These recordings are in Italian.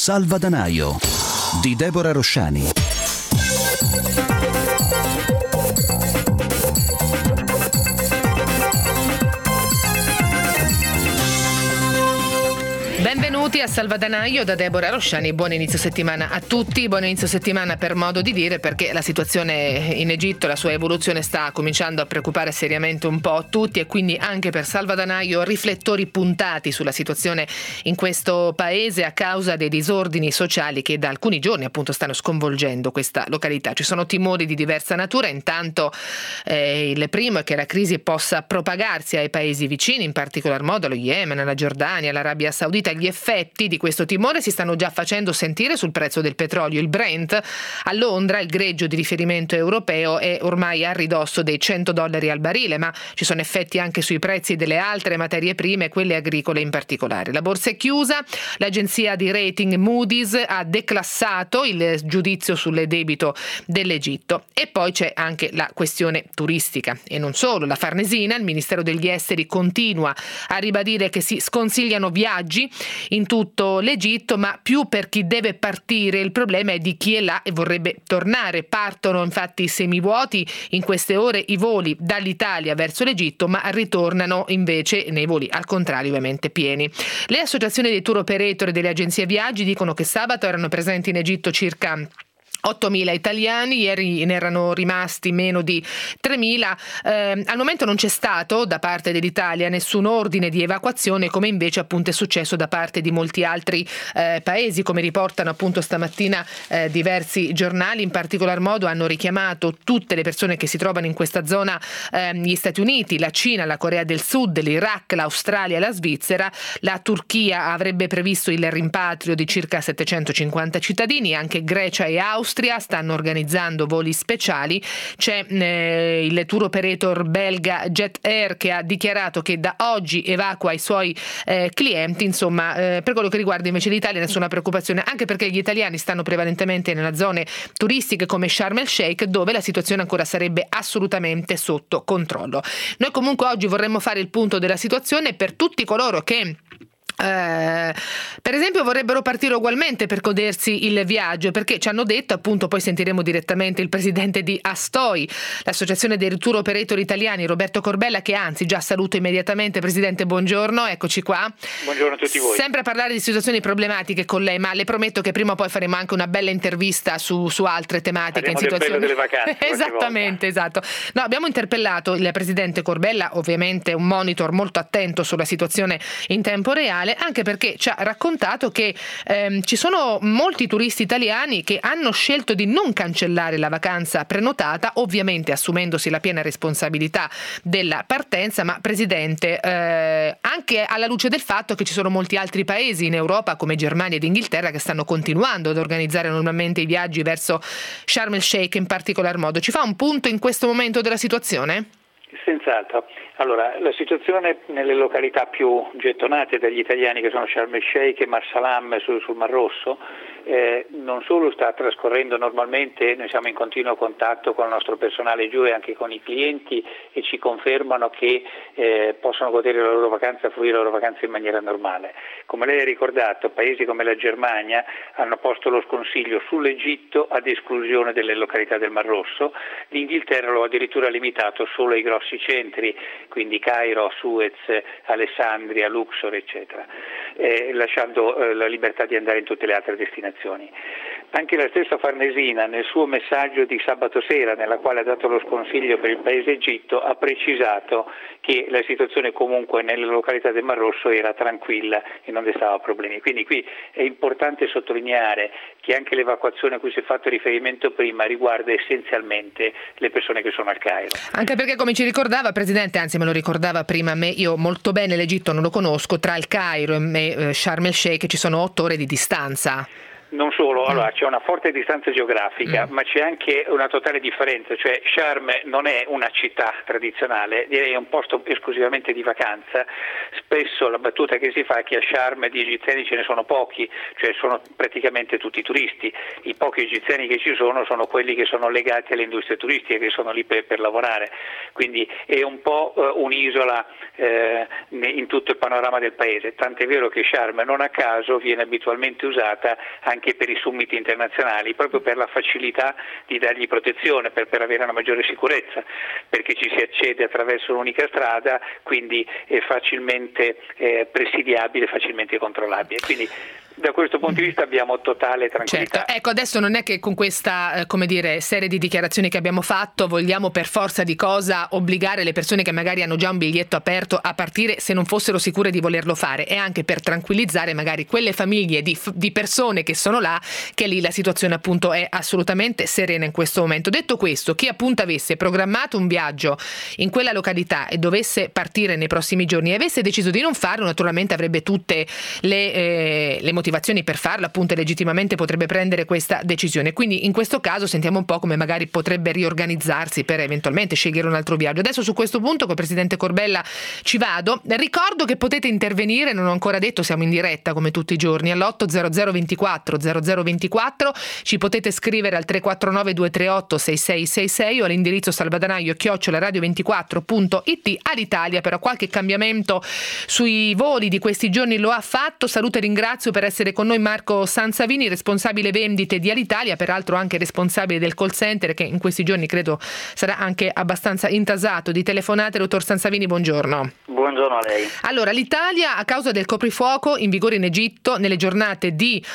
Salvadanaio di Deborah Rosciani. Benvenuti a Salvadanaio da Deborah Rosciani. Buon inizio settimana a tutti, buon inizio settimana per modo di dire, perché la situazione in Egitto, la sua evoluzione sta cominciando a preoccupare seriamente un po' tutti, e quindi anche per Salvadanaio riflettori puntati sulla situazione in questo paese a causa dei disordini sociali che da alcuni giorni appunto stanno sconvolgendo questa località. Ci sono timori di diversa natura. Intanto il primo è che la crisi possa propagarsi ai paesi vicini, in particolar modo allo Yemen, alla Giordania, all'Arabia Saudita. Gli effetti di questo timore si stanno già facendo sentire sul prezzo del petrolio. Il Brent a Londra, il greggio di riferimento europeo, è ormai a ridosso dei $100 al barile, ma ci sono effetti anche sui prezzi delle altre materie prime, quelle agricole in particolare. La borsa è chiusa, l'agenzia di rating Moody's ha declassato il giudizio sul debito dell'Egitto. E poi c'è anche la questione turistica, e non solo. La Farnesina, il Ministero degli Esteri, continua a ribadire che si sconsigliano viaggi in tutto l'Egitto, ma più per chi deve partire. Il problema è di chi è là e vorrebbe tornare. Partono infatti semivuoti in queste ore i voli dall'Italia verso l'Egitto, ma ritornano invece nei voli al contrario ovviamente pieni. Le associazioni dei tour operator e delle agenzie viaggi dicono che sabato erano presenti in Egitto circa 8.000 italiani, ieri ne erano rimasti meno di 3.000. Al momento non c'è stato da parte dell'Italia nessun ordine di evacuazione, come invece appunto è successo da parte di molti altri paesi, come riportano appunto stamattina diversi giornali. In particolar modo hanno richiamato tutte le persone che si trovano in questa zona, gli Stati Uniti, la Cina, la Corea del Sud, l'Iraq, l'Australia e la Svizzera. La Turchia avrebbe previsto il rimpatrio di circa 750 cittadini, anche Grecia e Austria stanno organizzando voli speciali. C'è il tour operator belga Jet Air che ha dichiarato che da oggi evacua i suoi clienti. Insomma, per quello che riguarda invece l'Italia nessuna preoccupazione, anche perché gli italiani stanno prevalentemente nelle zone turistiche come Sharm el Sheikh, dove la situazione ancora sarebbe assolutamente sotto controllo. Noi comunque oggi vorremmo fare il punto della situazione per tutti coloro che per esempio vorrebbero partire ugualmente per godersi il viaggio, perché ci hanno detto, appunto, poi sentiremo direttamente il presidente di Astoi, l'associazione dei tour operator italiani, Roberto Corbella, che anzi già saluto immediatamente. Presidente, buongiorno, eccoci qua. Buongiorno a tutti voi. Sempre a parlare di situazioni problematiche con lei, ma le prometto che prima o poi faremo anche una bella intervista su altre tematiche. In situazioni delle vacanze. Esattamente, esatto. No, abbiamo interpellato il presidente Corbella, ovviamente un monitor molto attento sulla situazione in tempo reale, anche perché ci ha raccontato che ci sono molti turisti italiani che hanno scelto di non cancellare la vacanza prenotata, ovviamente assumendosi la piena responsabilità della partenza. Ma Presidente, anche alla luce del fatto che ci sono molti altri paesi in Europa come Germania ed Inghilterra che stanno continuando ad organizzare normalmente i viaggi verso Sharm el Sheikh in particolar modo, ci fa un punto in questo momento della situazione? Senz'altro. Allora, la situazione nelle località più gettonate dagli italiani, che sono Sharm el Sheikh e Marsalam sul Mar Rosso, non solo sta trascorrendo normalmente, noi siamo in continuo contatto con il nostro personale giù e anche con i clienti, e ci confermano che possono godere la loro vacanza, fruire la loro vacanza in maniera normale. Come lei ha ricordato, paesi come la Germania hanno posto lo sconsiglio sull'Egitto ad esclusione delle località del Mar Rosso. L'Inghilterra lo ha addirittura limitato solo ai grossi centri, quindi Cairo, Suez, Alessandria, Luxor, eccetera, lasciando la libertà di andare in tutte le altre destinazioni. Anche la stessa Farnesina, nel suo messaggio di sabato sera, nella quale ha dato lo sconsiglio per il paese Egitto, ha precisato che la situazione comunque nelle località del Mar Rosso era tranquilla e non destava problemi. Quindi qui è importante sottolineare che anche l'evacuazione a cui si è fatto riferimento prima riguarda essenzialmente le persone che sono al Cairo. Anche perché, come ci ricordava, Presidente, anzi me lo ricordava prima a me, io molto bene l'Egitto non lo conosco, tra il Cairo e Sharm el Sheikh ci sono 8 ore di distanza. Non solo, allora c'è una forte distanza geografica, ma c'è anche una totale differenza, cioè Sharm non è una città tradizionale, direi è un posto esclusivamente di vacanza. Spesso la battuta che si fa è che a Sharm di egiziani ce ne sono pochi, cioè sono praticamente tutti turisti. I pochi egiziani che ci sono quelli che sono legati alle industrie turistiche, che sono lì per lavorare, quindi è un po' un'isola in tutto il panorama del paese, tant'è vero che Sharm non a caso viene abitualmente usata anche per i summiti internazionali, proprio per la facilità di dargli protezione, per avere una maggiore sicurezza, perché ci si accede attraverso un'unica strada, quindi è facilmente presidiabile, facilmente controllabile. Quindi da questo punto di vista abbiamo totale tranquillità. Certo. Ecco, adesso non è che con questa serie di dichiarazioni che abbiamo fatto vogliamo per forza di cosa obbligare le persone che magari hanno già un biglietto aperto a partire se non fossero sicure di volerlo fare, è anche per tranquillizzare magari quelle famiglie di persone che sono là, che lì la situazione appunto è assolutamente serena in questo momento. Detto questo, chi appunto avesse programmato un viaggio in quella località e dovesse partire nei prossimi giorni e avesse deciso di non farlo, naturalmente avrebbe tutte le motivazioni per farlo, appunto, e legittimamente potrebbe prendere questa decisione. Quindi in questo caso sentiamo un po' come magari potrebbe riorganizzarsi per eventualmente scegliere un altro viaggio. Adesso su questo punto col Presidente Corbella ci vado. Ricordo che potete intervenire, non ho ancora detto, siamo in diretta come tutti i giorni all'800 24 0024, ci potete scrivere al 349 238 6666 o all'indirizzo salvadanaio@radio24.it. All'Italia però qualche cambiamento sui voli di questi giorni lo ha fatto. Saluto e ringrazio per essere con noi Marco Sansavini, responsabile vendite di Alitalia, peraltro anche responsabile del call center che in questi giorni credo sarà anche abbastanza intasato di telefonate. Dottor Sansavini, buongiorno. Buongiorno a lei. Allora, l'Italia a causa del coprifuoco in vigore in Egitto nelle giornate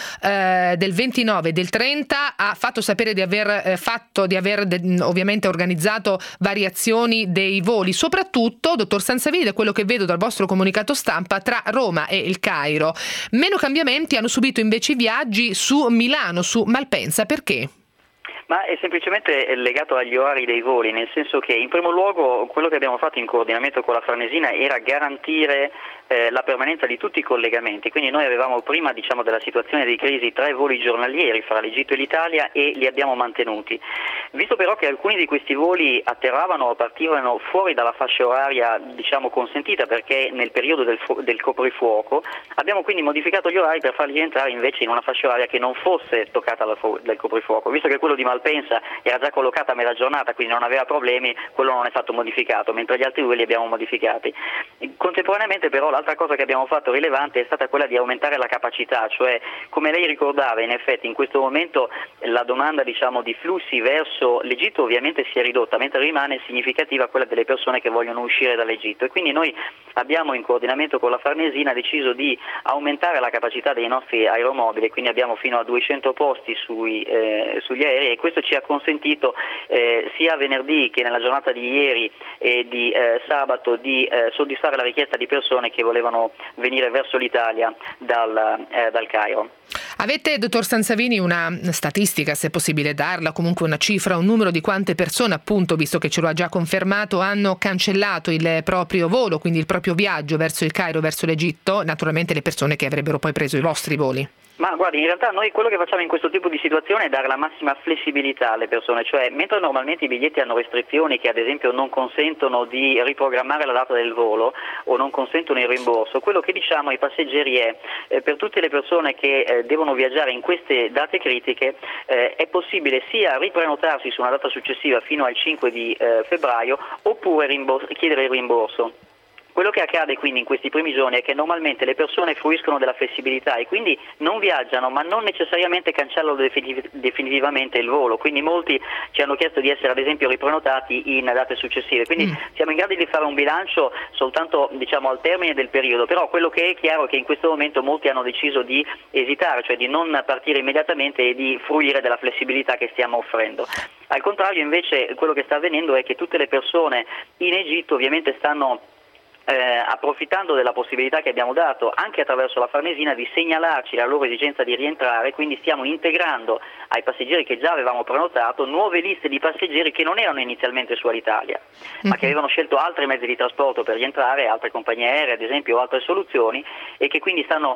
del 29 e del 30 ha fatto sapere di aver ovviamente organizzato variazioni dei voli, soprattutto, dottor Sansavini, da quello che vedo dal vostro comunicato stampa, tra Roma e il Cairo. Meno cambiamenti hanno subito invece i viaggi su Milano, su Malpensa. Perché? Ma è semplicemente legato agli orari dei voli, nel senso che in primo luogo quello che abbiamo fatto in coordinamento con la Farnesina era garantire la permanenza di tutti i collegamenti, quindi noi avevamo prima della situazione di crisi 3 voli giornalieri fra l'Egitto e l'Italia e li abbiamo mantenuti. Visto però che alcuni di questi voli atterravano o partivano fuori dalla fascia oraria consentita perché nel periodo del coprifuoco, abbiamo quindi modificato gli orari per farli entrare invece in una fascia oraria che non fosse toccata dal coprifuoco. Visto che quello di Malpensa era già collocata a metà giornata, quindi non aveva problemi, quello non è stato modificato, mentre gli altri due li abbiamo modificati. Contemporaneamente però l'altra cosa che abbiamo fatto rilevante è stata quella di aumentare la capacità, cioè come lei ricordava, in effetti in questo momento la domanda di flussi verso l'Egitto ovviamente si è ridotta, mentre rimane significativa quella delle persone che vogliono uscire dall'Egitto, e quindi noi abbiamo in coordinamento con la Farnesina deciso di aumentare la capacità dei nostri aeromobili, quindi abbiamo fino a 200 posti sugli aerei, e questo ci ha consentito sia venerdì che nella giornata di ieri e di sabato di soddisfare la richiesta di persone che volevano venire verso l'Italia dal Cairo. Avete, dottor Sansavini, una statistica, se è possibile darla, comunque una cifra, un numero di quante persone, appunto, visto che ce lo ha già confermato, hanno cancellato il proprio volo, quindi il proprio viaggio verso il Cairo, verso l'Egitto, naturalmente le persone che avrebbero poi preso i vostri voli? Ma guardi, in realtà noi quello che facciamo in questo tipo di situazione è dare la massima flessibilità alle persone, cioè mentre normalmente i biglietti hanno restrizioni che ad esempio non consentono di riprogrammare la data del volo o non consentono il rimborso, quello che diciamo ai passeggeri è per tutte le persone che devono viaggiare in queste date critiche è possibile sia riprenotarsi su una data successiva fino al 5 di febbraio oppure chiedere il rimborso. Quello che accade quindi in questi primi giorni è che normalmente le persone fruiscono della flessibilità e quindi non viaggiano, ma non necessariamente cancellano definitivamente il volo, quindi molti ci hanno chiesto di essere ad esempio riprenotati in date successive, quindi siamo in grado di fare un bilancio soltanto al termine del periodo, però quello che è chiaro è che in questo momento molti hanno deciso di esitare, cioè di non partire immediatamente e di fruire della flessibilità che stiamo offrendo. Al contrario invece quello che sta avvenendo è che tutte le persone in Egitto ovviamente stanno approfittando della possibilità che abbiamo dato anche attraverso la Farnesina di segnalarci la loro esigenza di rientrare, quindi stiamo integrando ai passeggeri che già avevamo prenotato nuove liste di passeggeri che non erano inizialmente su Alitalia, ma che avevano scelto altri mezzi di trasporto per rientrare, altre compagnie aeree ad esempio, o altre soluzioni, e che quindi stanno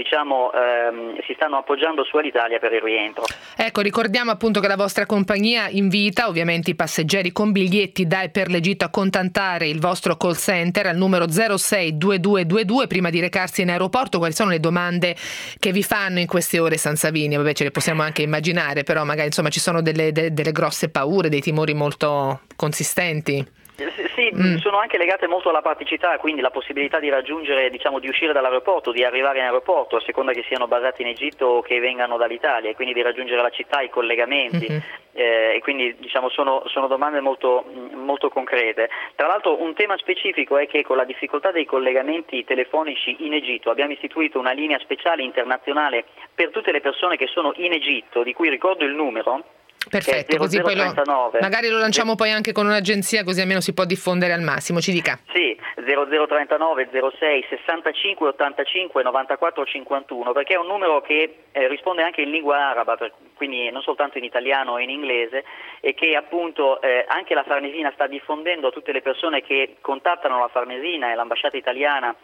si stanno appoggiando su Alitalia per il rientro. Ecco, ricordiamo appunto che la vostra compagnia invita ovviamente i passeggeri con biglietti da e per l'Egitto a contattare il vostro call center al numero 062222 prima di recarsi in aeroporto. Quali sono le domande che vi fanno in queste ore, Sansavini? Vabbè, ce le possiamo anche immaginare, però magari insomma ci sono delle grosse paure, dei timori molto consistenti. Sì, sono anche legate molto alla praticità, quindi la possibilità di raggiungere, di uscire dall'aeroporto, di arrivare in aeroporto, a seconda che siano basati in Egitto o che vengano dall'Italia, e quindi di raggiungere la città, i collegamenti, e quindi sono domande molto, molto concrete. Tra l'altro un tema specifico è che con la difficoltà dei collegamenti telefonici in Egitto abbiamo istituito una linea speciale internazionale per tutte le persone che sono in Egitto, di cui ricordo il numero. Perfetto, così poi magari lo lanciamo poi anche con un'agenzia, così almeno si può diffondere al massimo. Ci dica. Sì, 0039 06 65 85 94 51, perché è un numero che risponde anche in lingua araba, quindi non soltanto in italiano e in inglese, e che appunto anche la Farnesina sta diffondendo a tutte le persone che contattano la Farnesina e l'ambasciata italiana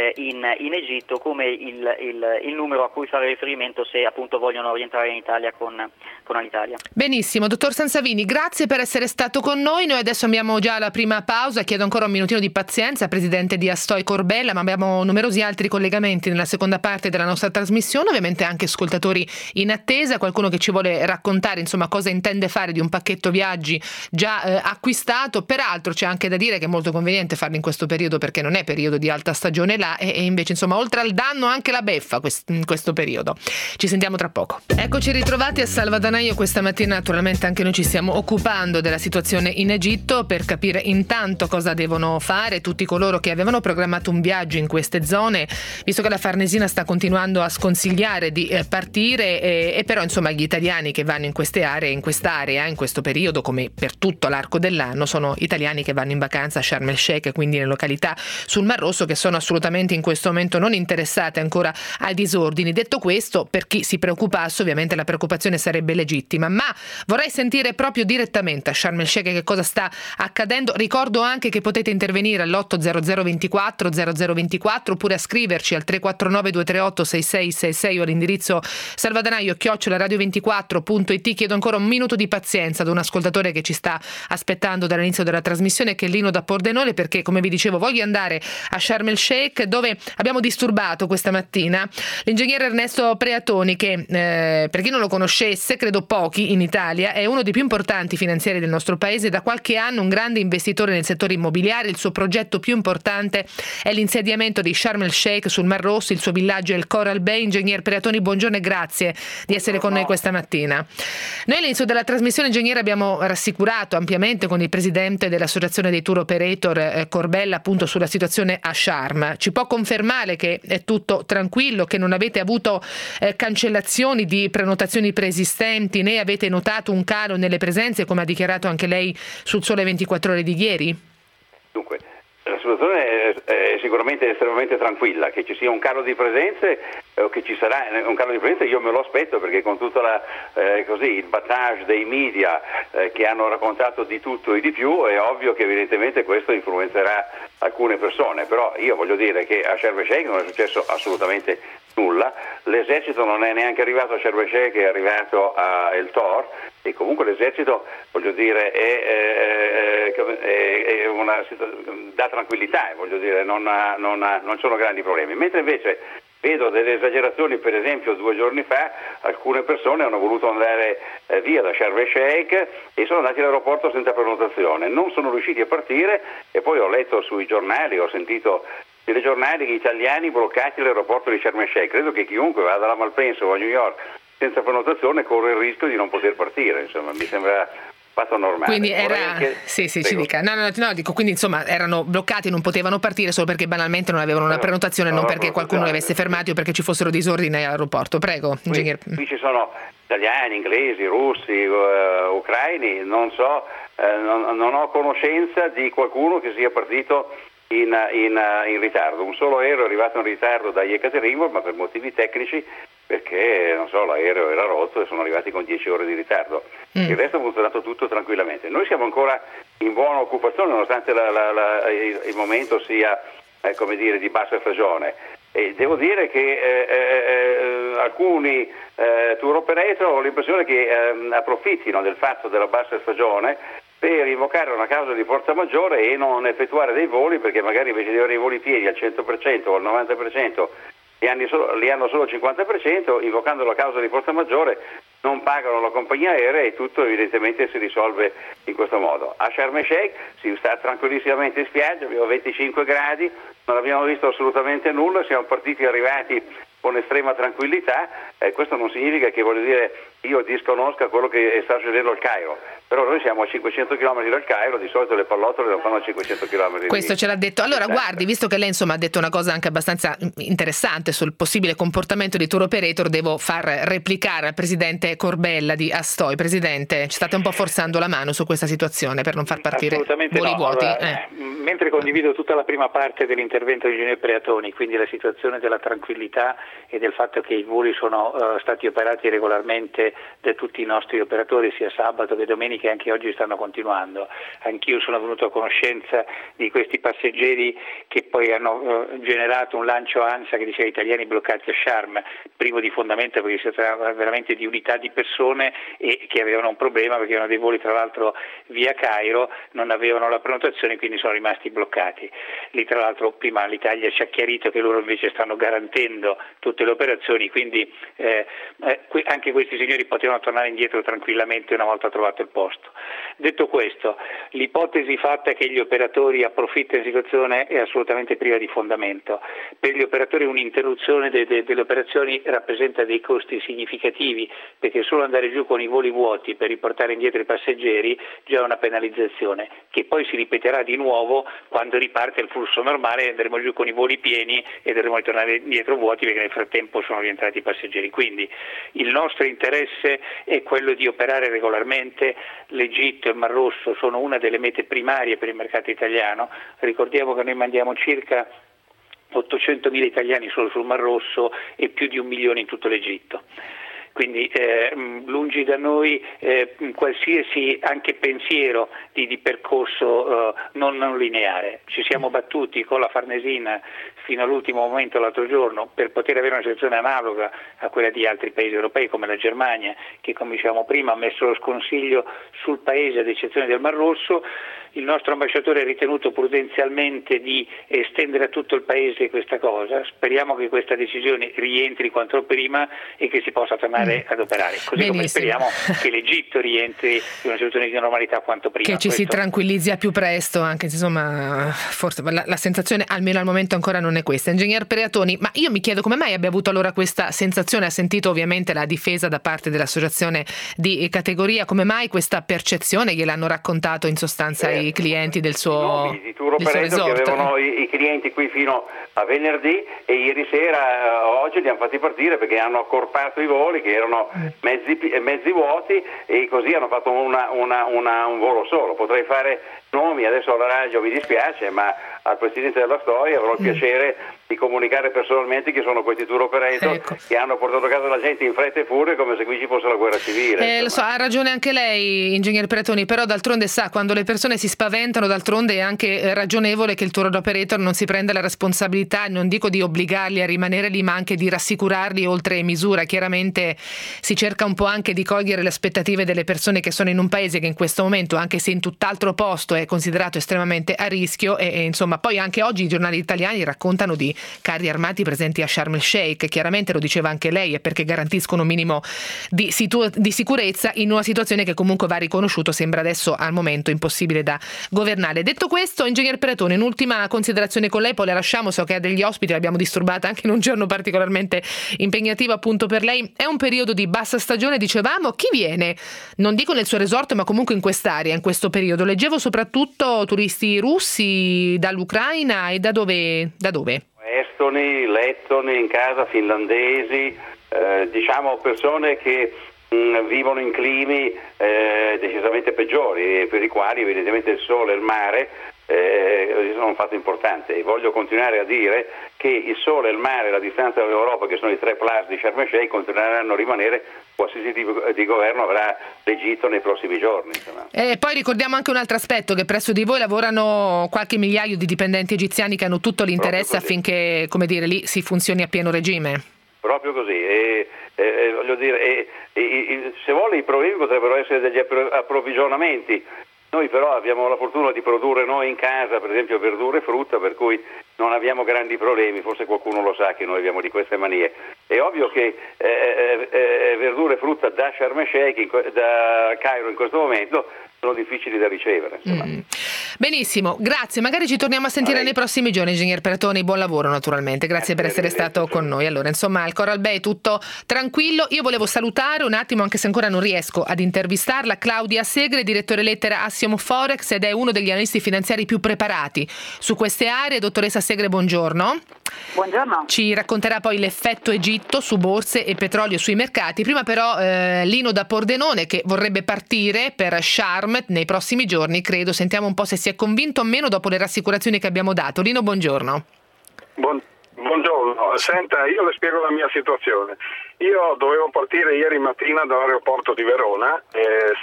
in Egitto come il numero a cui fare riferimento se appunto vogliono rientrare in Italia con Alitalia. Benissimo, dottor Sansavini, grazie per essere stato con noi. Noi adesso abbiamo già la prima pausa, chiedo ancora un minutino di pazienza, presidente di Astoi Corbella, ma abbiamo numerosi altri collegamenti nella seconda parte della nostra trasmissione, ovviamente anche ascoltatori in attesa, qualcuno che ci vuole raccontare insomma cosa intende fare di un pacchetto viaggi già acquistato. Peraltro c'è anche da dire che è molto conveniente farlo in questo periodo, perché non è periodo di alta stagione là, e invece insomma oltre al danno anche la beffa in questo periodo. Ci sentiamo tra poco. Eccoci ritrovati a Salvadanaio. Questa mattina naturalmente anche noi ci stiamo occupando della situazione in Egitto per capire intanto cosa devono fare tutti coloro che avevano programmato un viaggio in queste zone, visto che la Farnesina sta continuando a sconsigliare di partire, e però insomma gli italiani che vanno in queste aree, in quest'area, in questo periodo, come per tutto l'arco dell'anno, sono italiani che vanno in vacanza a Sharm el Sheikh, quindi nelle località sul Mar Rosso, che sono assolutamente in questo momento non interessate ancora ai disordini. Detto questo, per chi si preoccupasse, ovviamente la preoccupazione sarebbe legittima, ma vorrei sentire proprio direttamente a Sharm el Sheikh che cosa sta accadendo. Ricordo anche che potete intervenire all'800 24 0024 oppure a scriverci al 349 238 6666 o all'indirizzo salvadanaio@radio24.it. Chiedo ancora un minuto di pazienza ad un ascoltatore che ci sta aspettando dall'inizio della trasmissione, che è Lino da Pordenone, perché come vi dicevo voglio andare a Sharm el Sheikh, dove abbiamo disturbato questa mattina l'ingegnere Ernesto Preatoni, che per chi non lo conoscesse, credo pochi in Italia, è uno dei più importanti finanziari del nostro paese, da qualche anno un grande investitore nel settore immobiliare. Il suo progetto più importante è l'insediamento di Sharm el Sheikh sul Mar Rosso, il suo villaggio è il Coral Bay. Ingegner Preatoni, buongiorno e grazie di essere con noi questa mattina. Noi all'inizio della trasmissione, ingegnere, abbiamo rassicurato ampiamente con il presidente dell'associazione dei tour operator Corbella appunto sulla situazione a Sharm. Ci può confermare che è tutto tranquillo, che non avete avuto cancellazioni di prenotazioni preesistenti, né avete notato un calo nelle presenze, come ha dichiarato anche lei sul Sole 24 Ore di ieri? Dunque, la situazione è sicuramente estremamente tranquilla. Che ci sia un calo di presenze o che ci sarà un calo di presenze io me lo aspetto, perché con tutto il battage dei media che hanno raccontato di tutto e di più, è ovvio che evidentemente questo influenzerà alcune persone. Però io voglio dire che a Sharm el Sheikh non è successo assolutamente nulla, l'esercito non è neanche arrivato a Sharm el Sheikh, è arrivato a El Tor, e comunque l'esercito, voglio dire, è una dà tranquillità, voglio dire, non sono grandi problemi. Mentre invece vedo delle esagerazioni, per esempio 2 giorni fa alcune persone hanno voluto andare via da Sharm el Sheikh e sono andati all'aeroporto senza prenotazione, non sono riusciti a partire, e poi ho letto sui giornali, ho sentito telegiornali italiani bloccati all'aeroporto di Sharm el Sheikh. Credo che chiunque vada a Malpensa o a New York senza prenotazione corre il rischio di non poter partire, insomma mi sembra fatto normale. Quindi era ci dica. No, dico, quindi insomma erano bloccati, non potevano partire solo perché banalmente non avevano una prenotazione, non perché qualcuno li avesse fermati o perché ci fossero disordini all'aeroporto. Prego, ingegnere. Qui ci sono italiani, inglesi, russi, ucraini, non so, non ho conoscenza di qualcuno che sia partito in ritardo. Un solo aereo è arrivato in ritardo da Yekaterinburg, ma per motivi tecnici, perché l'aereo era rotto e sono arrivati con 10 ore di ritardo. Il resto ha funzionato tutto tranquillamente. Noi siamo ancora in buona occupazione, nonostante il momento sia di bassa stagione. E devo dire che alcuni tour operator ho l'impressione che approfittino del fatto della bassa stagione per invocare una causa di forza maggiore e non effettuare dei voli, perché magari invece di avere i voli pieni al 100% o al 90% li hanno solo al 50%, invocando la causa di forza maggiore non pagano la compagnia aerea e tutto evidentemente si risolve in questo modo. A Sharm el Sheikh si sta tranquillissimamente in spiaggia, abbiamo 25 gradi, non abbiamo visto assolutamente nulla, siamo partiti e arrivati con estrema tranquillità. Questo non significa che, io disconosca quello che sta succedendo al Cairo, però noi siamo a 500 km dal Cairo, di solito le pallottole non fanno a 500 km. Questo ce l'ha detto. Allora guardi, visto che lei ha detto una cosa anche abbastanza interessante sul possibile comportamento di tour operator, devo far replicare al presidente Corbella di Astoy. Presidente, ci state un po' forzando la mano su questa situazione per non far partire voli vuoti. Allora, mentre condivido tutta la prima parte dell'intervento di Ingegnere Preatoni, quindi la situazione della tranquillità e del fatto che i voli sono stati operati regolarmente da tutti i nostri operatori, sia sabato che domenica, e anche oggi stanno continuando. Anch'io sono venuto a conoscenza di questi passeggeri che poi hanno generato un lancio ANSA che diceva italiani bloccati a Sharm, privo di fondamento, perché si tratta veramente di unità di persone e che avevano un problema perché erano dei voli tra l'altro via Cairo, non avevano la prenotazione, quindi sono rimasti bloccati. Lì tra l'altro prima l'Italia ci ha chiarito che loro invece stanno garantendo tutte le operazioni, quindi anche questi signori potevano tornare indietro tranquillamente una volta trovato il posto. Detto questo, l'ipotesi fatta che gli operatori approfittano della situazione è assolutamente priva di fondamento. Per gli operatori un'interruzione delle operazioni rappresenta dei costi significativi, perché solo andare giù con i voli vuoti per riportare indietro i passeggeri già è una penalizzazione, che poi si ripeterà di nuovo quando riparte il flusso normale, andremo giù con i voli pieni e dovremo tornare indietro vuoti perché nel frattempo sono rientrati i passeggeri. Quindi il nostro interesse è quello di operare regolarmente. L'Egitto e il Mar Rosso sono una delle mete primarie per il mercato italiano. Ricordiamo che noi mandiamo circa 800.000 italiani solo sul Mar Rosso e più di 1 milione in tutto l'Egitto. Quindi lungi da noi qualsiasi anche pensiero di percorso non lineare. Ci siamo battuti con la Farnesina fino all'ultimo momento l'altro giorno per poter avere una situazione analoga a quella di altri paesi europei come la Germania, che come dicevamo prima ha messo lo sconsiglio sul paese ad eccezione del Mar Rosso. Il nostro ambasciatore ha ritenuto prudenzialmente di estendere a tutto il paese questa cosa. Speriamo che questa decisione rientri quanto prima e che si possa tornare ad operare. Così come speriamo che l'Egitto rientri in una situazione di normalità quanto prima. Che ci si tranquillizzi a più presto, anche se forse la sensazione almeno al momento ancora non è questa. Ingegner Preatoni, ma io mi chiedo come mai abbia avuto allora questa sensazione, ha sentito ovviamente la difesa da parte dell'associazione di categoria, come mai questa percezione gliel'hanno raccontato in sostanza i clienti del suo di tour operator che avevano i clienti qui fino a venerdì e ieri sera oggi li hanno fatti partire perché hanno accorpato i voli che erano mezzi vuoti e così hanno fatto un volo solo. Potrei fare nomi adesso alla radio, mi dispiace, ma al presidente della Storia avrò il piacere di comunicare personalmente che sono questi tour operator che hanno portato a casa la gente in fretta e furia come se qui ci fosse la guerra civile. Lo so, ha ragione anche lei, Ingegner Preatoni, però d'altronde sa, quando le persone si spaventano, d'altronde è anche ragionevole che il tour operator non si prenda la responsabilità, non dico di obbligarli a rimanere lì, ma anche di rassicurarli oltre misura. Chiaramente si cerca un po' anche di cogliere le aspettative delle persone che sono in un paese che in questo momento, anche se in tutt'altro posto, è considerato estremamente a rischio e insomma poi anche oggi i giornali italiani raccontano di carri armati presenti a Sharm el Sheikh, chiaramente lo diceva anche lei, è perché garantiscono un minimo di sicurezza in una situazione che comunque va riconosciuto, sembra adesso al momento impossibile da governare. Detto questo, Ingegner Preatoni, un'ultima considerazione con lei, poi la lasciamo, so che ha degli ospiti, l'abbiamo disturbata anche in un giorno particolarmente impegnativo appunto per lei. È un periodo di bassa stagione, dicevamo. Chi viene? Non dico nel suo resort, ma comunque in quest'area, in questo periodo. Leggevo soprattutto turisti russi dall'Ucraina e da dove? Estoni, lettoni in casa, finlandesi, diciamo persone che vivono in climi decisamente peggiori e per i quali evidentemente il sole e il mare sono un fatto importante, e voglio continuare a dire che il sole, il mare e la distanza dall'Europa, che sono i 3 plus di Sharm el-Sheikh, continueranno a rimanere qualsiasi tipo di governo avrà l'Egitto nei prossimi giorni. E poi ricordiamo anche un altro aspetto, che presso di voi lavorano qualche migliaio di dipendenti egiziani che hanno tutto l'interesse affinché, come dire, lì si funzioni a pieno regime. Proprio così, voglio dire, se vuole i problemi potrebbero essere degli approvvigionamenti. Noi però abbiamo la fortuna di produrre noi in casa, per esempio, verdure e frutta, per cui non abbiamo grandi problemi. Forse qualcuno lo sa che noi abbiamo di queste manie. È ovvio che verdure e frutta da Sharm el-Sheikh, da Cairo in questo momento, sono difficili da ricevere. Benissimo, grazie, magari ci torniamo a sentire nei prossimi giorni, ingegner Preratoni, buon lavoro naturalmente, grazie per essere stato con noi. Allora, insomma, al Coral Bay tutto tranquillo. Io volevo salutare un attimo, anche se ancora non riesco ad intervistarla, Claudia Segre, direttore lettera Assiom Forex, ed è uno degli analisti finanziari più preparati su queste aree. Dottoressa Segre, buongiorno. Buongiorno. Ci racconterà poi l'effetto Egitto su borse e petrolio sui mercati. Prima però Lino da Pordenone, che vorrebbe partire per Sharm nei prossimi giorni, credo. Sentiamo un po' se si è convinto o meno dopo le rassicurazioni che abbiamo dato. Lino, buongiorno. Buongiorno, senta, io le spiego la mia situazione. Io dovevo partire ieri mattina dall'aeroporto di Verona e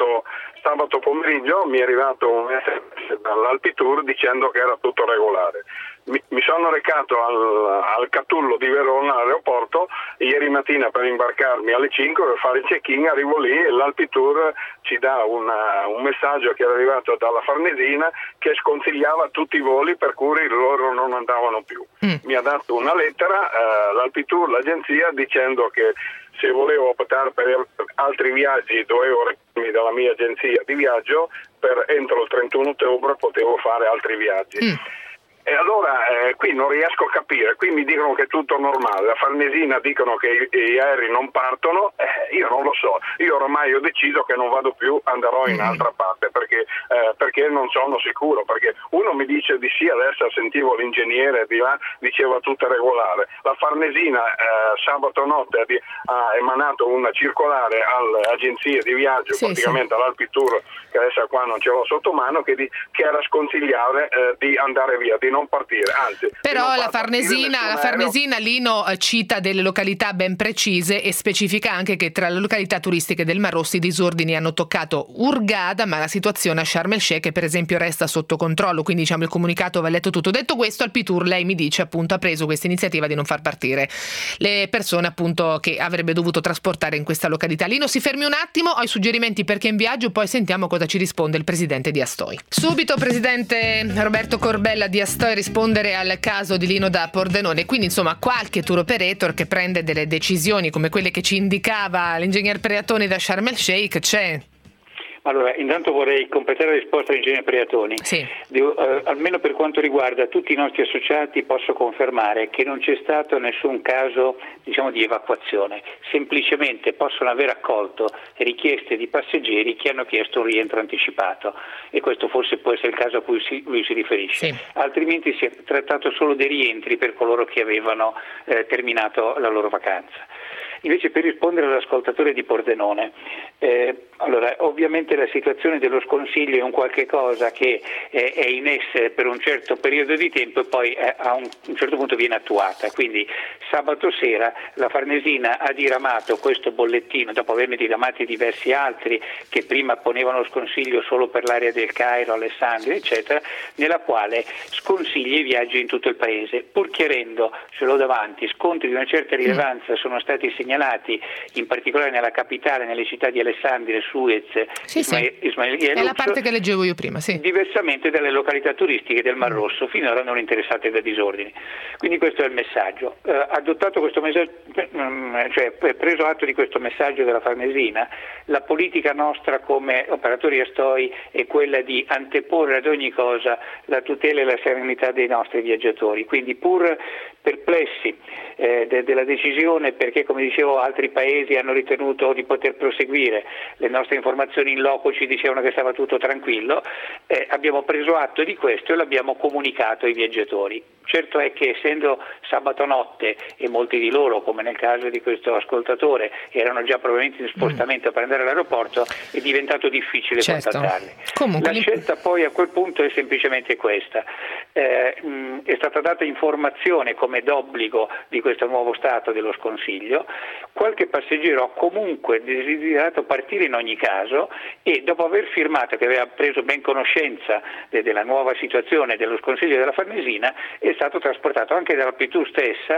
sabato pomeriggio mi è arrivato un SMS dall'Alpitour dicendo che era tutto regolare. Mi sono recato al Catullo di Verona, all'aeroporto, ieri mattina per imbarcarmi alle 5 per fare il check-in. Arrivo lì e l'Alpitour ci dà un messaggio che era arrivato dalla Farnesina che sconsigliava tutti i voli per cui loro non andavano più. Mi ha dato una lettera l'Alpitour, l'agenzia, dicendo che se volevo optare per altri viaggi dovevo recarmi dalla mia agenzia di viaggio, per entro il 31 ottobre potevo fare altri viaggi. E allora qui non riesco a capire, qui mi dicono che è tutto normale, la Farnesina dicono che gli aerei non partono, io non lo so, io ormai ho deciso che non vado più, andrò in altra parte perché non sono sicuro, perché uno mi dice di sì, adesso sentivo l'ingegnere di là, diceva tutto regolare, la Farnesina sabato notte ha emanato una circolare alle agenzie di viaggio, praticamente all'Alpitour, che adesso qua non ce l'ho sotto mano, che era sconsigliare di andare via, di non partire, anzi. Però la Farnesina Lino cita delle località ben precise e specifica anche che tra le località turistiche del Mar Rosso i disordini hanno toccato Hurghada, ma la situazione a Sharm el-Sheikh per esempio resta sotto controllo, quindi diciamo il comunicato va letto tutto. Detto questo, Alpitour, lei mi dice appunto, ha preso questa iniziativa di non far partire le persone appunto che avrebbe dovuto trasportare in questa località. Lino, si fermi un attimo, ho i suggerimenti per chi è in viaggio, poi sentiamo cosa ci risponde il presidente di Astoi. Subito presidente Roberto Corbella di Astoi rispondere al caso di Lino da Pordenone. Quindi insomma qualche tour operator che prende delle decisioni come quelle che ci indicava l'ingegner Preratoni da Sharm el-Sheikh c'è. Allora, intanto vorrei completare la risposta all'ingegnere Preratoni. Sì. Almeno per quanto riguarda tutti i nostri associati posso confermare che non c'è stato nessun caso, diciamo, di evacuazione. Semplicemente possono aver accolto richieste di passeggeri che hanno chiesto un rientro anticipato, e questo forse può essere il caso a cui lui si riferisce. Sì. Altrimenti si è trattato solo dei rientri per coloro che avevano terminato la loro vacanza. Invece, per rispondere all'ascoltatore di Pordenone, allora ovviamente la situazione dello sconsiglio è un qualche cosa che è in essere per un certo periodo di tempo e poi a un certo punto viene attuata. Quindi sabato sera la Farnesina ha diramato questo bollettino, dopo averne diramati diversi altri che prima ponevano lo sconsiglio solo per l'area del Cairo, Alessandria eccetera, nella quale sconsiglia i viaggi in tutto il paese, pur chiarendo, ce l'ho davanti, scontri di una certa rilevanza sono stati segnalati in particolare nella capitale, nelle città di Alessandria, Suez, Ismailia e è la parte che leggevo io prima, sì. Diversamente dalle località turistiche del Mar Rosso, finora non interessate da disordini. Quindi questo è il messaggio. Adottato questo messaggio, cioè preso atto di questo messaggio della Farnesina, la politica nostra come operatori Astoi è quella di anteporre ad ogni cosa la tutela e la serenità dei nostri viaggiatori. Quindi pur perplessi della decisione, perché come dicevo altri paesi hanno ritenuto di poter proseguire, le nostre informazioni in loco ci dicevano che stava tutto tranquillo, abbiamo preso atto di questo e l'abbiamo comunicato ai viaggiatori. Certo è che essendo sabato notte e molti di loro, come nel caso di questo ascoltatore, erano già probabilmente in spostamento per andare all'aeroporto, è diventato difficile contattarli. Comunque, la scelta poi a quel punto è semplicemente questa. È stata data informazione come d'obbligo di questo nuovo stato dello sconsiglio, qualche passeggero ha comunque desiderato partire in ogni caso e dopo aver firmato che aveva preso ben conoscenza della nuova situazione dello sconsiglio della Farnesina è stato trasportato. Anche dalla P2 stessa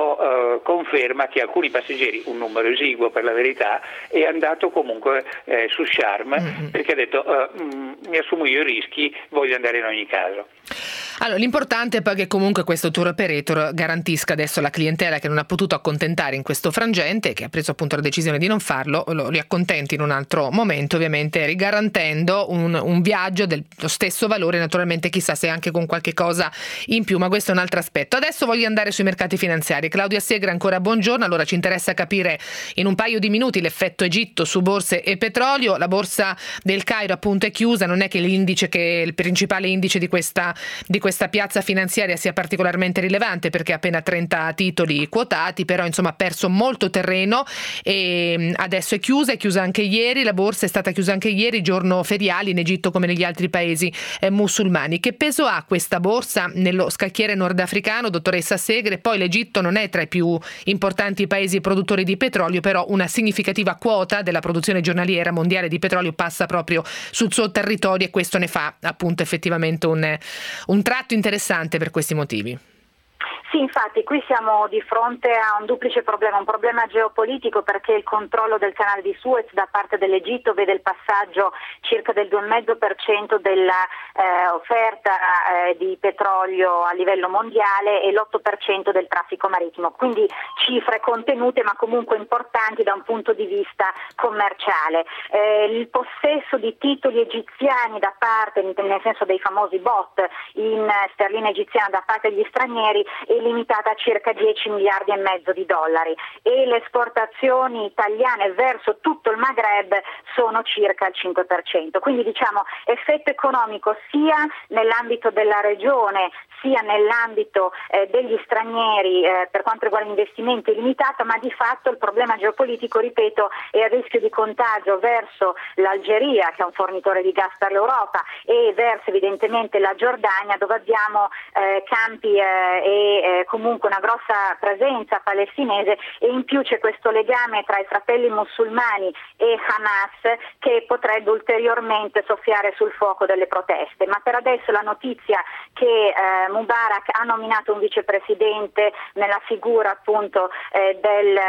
conferma che alcuni passeggeri, un numero esiguo per la verità, è andato comunque su Sharm perché ha detto mi assumo io i rischi, voglio andare in ogni caso. Allora, l'importante è poi che comunque questo tour operator garantisca adesso la clientela che non ha potuto accontentare in questo frangente, che ha preso appunto la decisione di non farlo, lo riaccontenti in un altro momento, ovviamente rigarantendo un viaggio dello stesso valore, naturalmente chissà se anche con qualche cosa in più, ma questo è un altro aspetto. Adesso voglio andare sui mercati finanziari. Claudia Segre, ancora buongiorno. Allora, ci interessa capire in un paio di minuti l'effetto Egitto su borse e petrolio. La borsa del Cairo appunto è chiusa, non è che il principale indice di questa piazza finanziaria sia particolarmente rilevante perché ha appena 30 titoli quotati, però insomma ha perso molto terreno e adesso è chiusa anche ieri, la borsa è stata chiusa anche ieri, giorno feriale in Egitto come negli altri paesi musulmani. Che peso ha questa borsa nello scacchiere nordafricano, dottoressa Segre? Poi l'Egitto non è tra i più importanti paesi produttori di petrolio, però una significativa quota della produzione giornaliera mondiale di petrolio passa proprio sul suo territorio e questo ne fa appunto effettivamente un tratto interessante per questi motivi. Sì, infatti qui siamo di fronte a un duplice problema, un problema geopolitico perché il controllo del canale di Suez da parte dell'Egitto vede il passaggio circa del 2,5% della offerta di petrolio a livello mondiale e l'8% del traffico marittimo, quindi cifre contenute ma comunque importanti da un punto di vista commerciale. Il possesso di titoli egiziani da parte, nel senso dei famosi bot in sterlina egiziana da parte degli stranieri è limitata a circa 10 miliardi e mezzo di dollari e le esportazioni italiane verso tutto il Maghreb sono circa il 5%. Quindi diciamo effetto economico sia nell'ambito della regione sia nell'ambito degli stranieri per quanto riguarda gli investimenti è limitato, ma di fatto il problema geopolitico, ripeto, è il rischio di contagio verso l'Algeria, che è un fornitore di gas per l'Europa, e verso evidentemente la Giordania, dove abbiamo campi e comunque una grossa presenza palestinese, e in più c'è questo legame tra i fratelli musulmani e Hamas che potrebbe ulteriormente soffiare sul fuoco delle proteste. Ma per adesso la notizia che Mubarak ha nominato un vicepresidente nella figura appunto del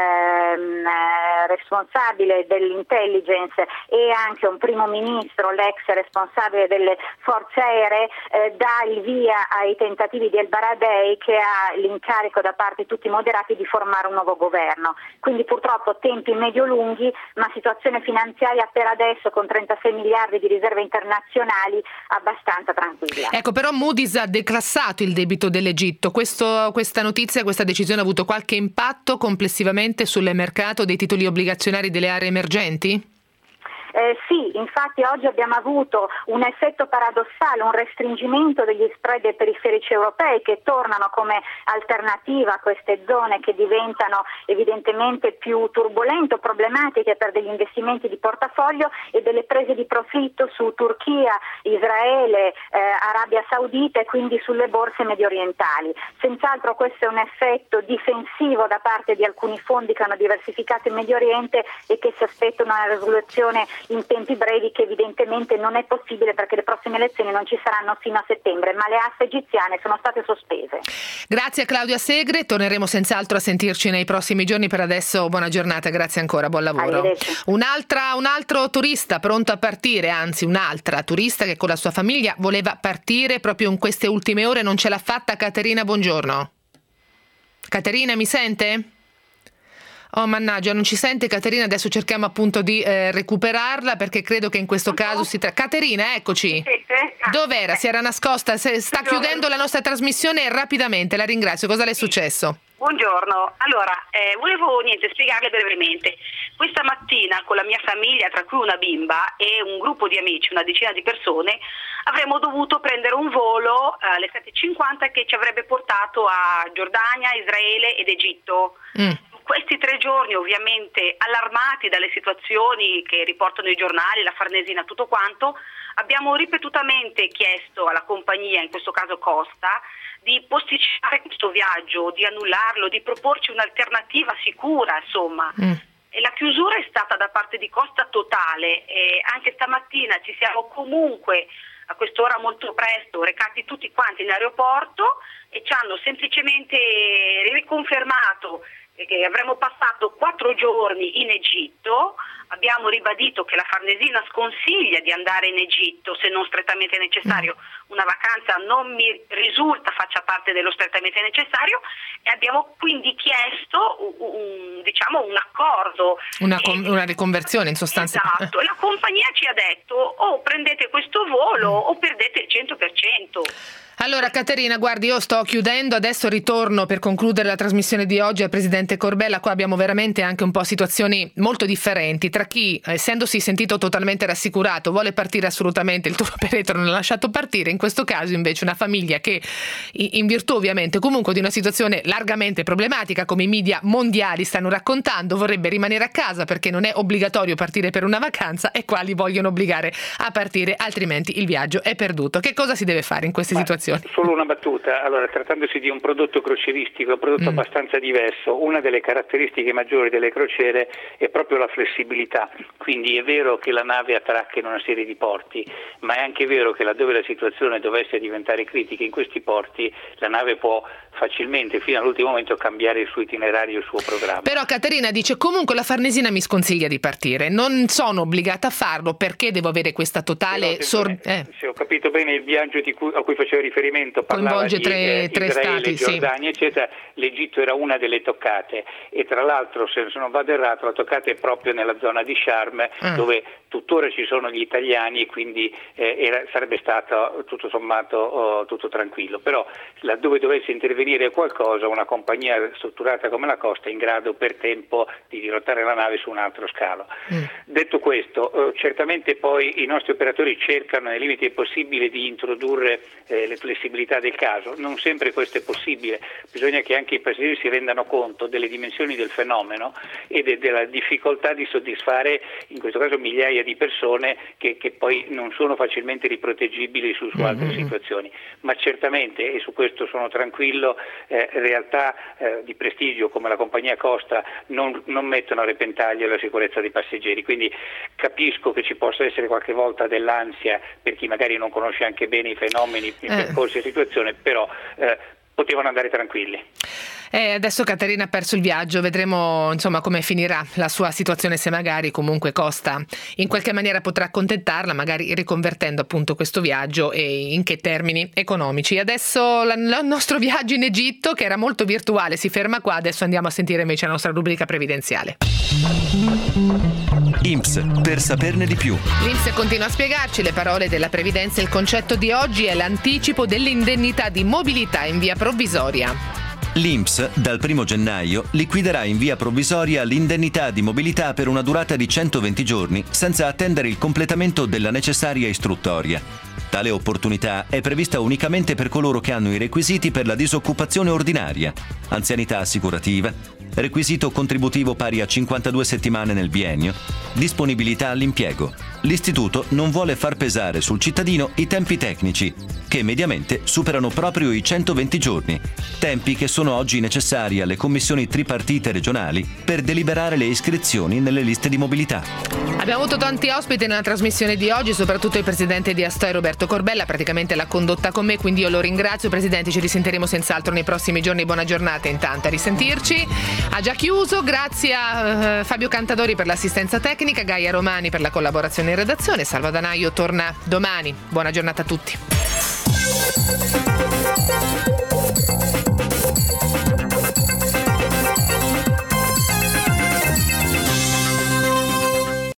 responsabile dell'intelligence e anche un primo ministro, l'ex responsabile delle forze aeree, dà il via ai tentativi di El Baradei, che ha l'incarico da parte di tutti i moderati di formare un nuovo governo. Quindi purtroppo tempi medio-lunghi, ma situazione finanziaria per adesso con 36 miliardi di riserve internazionali abbastanza tranquilla. Ecco, però Moody's ha declassato il debito dell'Egitto. Questa notizia, questa decisione ha avuto qualche impatto complessivamente sul mercato dei titoli obbligazionari delle aree emergenti? Sì, infatti oggi abbiamo avuto un effetto paradossale, un restringimento degli spread periferici europei che tornano come alternativa a queste zone che diventano evidentemente più turbolente o problematiche per degli investimenti di portafoglio e delle prese di profitto su Turchia, Israele, Arabia Saudita e quindi sulle borse medio orientali. Senz'altro questo è un effetto difensivo da parte di alcuni fondi che hanno diversificato in Medio Oriente e che si aspettano una risoluzione in tempi brevi, che evidentemente non è possibile perché le prossime elezioni non ci saranno fino a settembre, ma le aste egiziane sono state sospese. Grazie a Claudia Segre, torneremo senz'altro a sentirci nei prossimi giorni. Per adesso buona giornata, grazie ancora, buon lavoro. Un altro turista pronto a partire, anzi un'altra turista che con la sua famiglia voleva partire proprio in queste ultime ore, non ce l'ha fatta. Caterina, buongiorno. Caterina, mi sente? Oh mannaggia, non ci sente Caterina, adesso cerchiamo appunto di recuperarla, perché credo che in questo caso Caterina, eccoci. Dov'era? Si era nascosta, sta chiudendo la nostra trasmissione rapidamente, la ringrazio. Cosa le è successo? Buongiorno, allora volevo spiegarle brevemente. Questa mattina con la mia famiglia, tra cui una bimba e un gruppo di amici, una decina di persone, avremmo dovuto prendere un volo alle 7:50 che ci avrebbe portato a Giordania, Israele ed Egitto. Questi 3 giorni, ovviamente allarmati dalle situazioni che riportano i giornali, la Farnesina, tutto quanto, abbiamo ripetutamente chiesto alla compagnia, in questo caso Costa, di posticipare questo viaggio, di annullarlo, di proporci un'alternativa sicura, insomma. E la chiusura è stata da parte di Costa totale, e anche stamattina ci siamo comunque a quest'ora molto presto recati tutti quanti in aeroporto e ci hanno semplicemente riconfermato che avremmo passato 4 giorni in Egitto. Abbiamo ribadito che la Farnesina sconsiglia di andare in Egitto se non strettamente necessario. Una vacanza non mi risulta faccia parte dello strettamente necessario, e abbiamo quindi chiesto un accordo. Una riconversione in sostanza. Esatto, e la compagnia ci ha detto o prendete questo volo o perdete il 100%. Allora Caterina, guardi, io sto chiudendo, adesso ritorno per concludere la trasmissione di oggi al Presidente Corbella. Qua abbiamo veramente anche un po' situazioni molto differenti tra chi, essendosi sentito totalmente rassicurato, vuole partire assolutamente, il tour operator non l'ha lasciato partire, in questo caso invece una famiglia che, in virtù ovviamente comunque di una situazione largamente problematica, come i media mondiali stanno raccontando, vorrebbe rimanere a casa perché non è obbligatorio partire per una vacanza, e qua li vogliono obbligare a partire, altrimenti il viaggio è perduto. Che cosa si deve fare in queste situazioni? Solo una battuta. Allora, trattandosi di un prodotto crocieristico, un prodotto abbastanza diverso, una delle caratteristiche maggiori delle crociere è proprio la flessibilità. Quindi è vero che la nave attracca in una serie di porti, ma è anche vero che laddove la situazione dovesse diventare critica in questi porti, la nave può facilmente, fino all'ultimo momento, cambiare il suo itinerario, il suo programma. Però Caterina dice comunque la Farnesina mi sconsiglia di partire, non sono obbligata a farlo perché devo avere questa totale Se ho capito bene, il viaggio a cui facevo riferimento parlava coinvolge di tre Israele, stati, Giordania, eccetera. L'Egitto era una delle toccate, e tra l'altro, se non vado errato, la toccata è proprio nella zona di Sharm, dove tuttora ci sono gli italiani, e quindi sarebbe stato tutto sommato tutto tranquillo. Però laddove dovesse intervenire qualcosa, una compagnia strutturata come la Costa è in grado per tempo di dirottare la nave su un altro scalo. Detto questo, certamente poi i nostri operatori cercano nei limiti del possibile di introdurre le flessibilità del caso. Non sempre questo è possibile, bisogna che anche i passeggeri si rendano conto delle dimensioni del fenomeno e della difficoltà di soddisfare in questo caso migliaia di persone che poi non sono facilmente riproteggibili su altre situazioni. Ma certamente, e su questo sono tranquillo, realtà di prestigio come la compagnia Costa non mettono a repentaglio la sicurezza dei passeggeri, quindi capisco che ci possa essere qualche volta dell'ansia per chi magari non conosce anche bene i fenomeni, i percorsi e situazione, però potevano andare tranquilli. Adesso Caterina ha perso il viaggio, vedremo insomma come finirà la sua situazione, se magari comunque Costa in qualche maniera potrà accontentarla, magari riconvertendo appunto questo viaggio, e in che termini economici. Adesso il nostro viaggio in Egitto, che era molto virtuale, si ferma qua. Adesso andiamo a sentire invece la nostra rubrica previdenziale. INPS, per saperne di più. L'INPS continua a spiegarci le parole della previdenza. Il concetto di oggi è l'anticipo dell'indennità di mobilità in via provvisoria. L'INPS dal 1 gennaio liquiderà in via provvisoria l'indennità di mobilità per una durata di 120 giorni senza attendere il completamento della necessaria istruttoria. Tale opportunità è prevista unicamente per coloro che hanno i requisiti per la disoccupazione ordinaria, anzianità assicurativa, requisito contributivo pari a 52 settimane nel biennio, disponibilità all'impiego. L'istituto non vuole far pesare sul cittadino i tempi tecnici, che mediamente superano proprio i 120 giorni, tempi che sono oggi necessari alle commissioni tripartite regionali per deliberare le iscrizioni nelle liste di mobilità. Abbiamo avuto tanti ospiti nella trasmissione di oggi, soprattutto il presidente di Astoi Roberto Corbella, praticamente l'ha condotta con me, quindi io lo ringrazio. Presidente, ci risentiremo senz'altro nei prossimi giorni. Buona giornata intanto, a risentirci. Ha già chiuso, grazie a Fabio Cantadori per l'assistenza tecnica, Gaia Romani per la collaborazione in redazione. Salva Danaio torna domani. Buona giornata a tutti.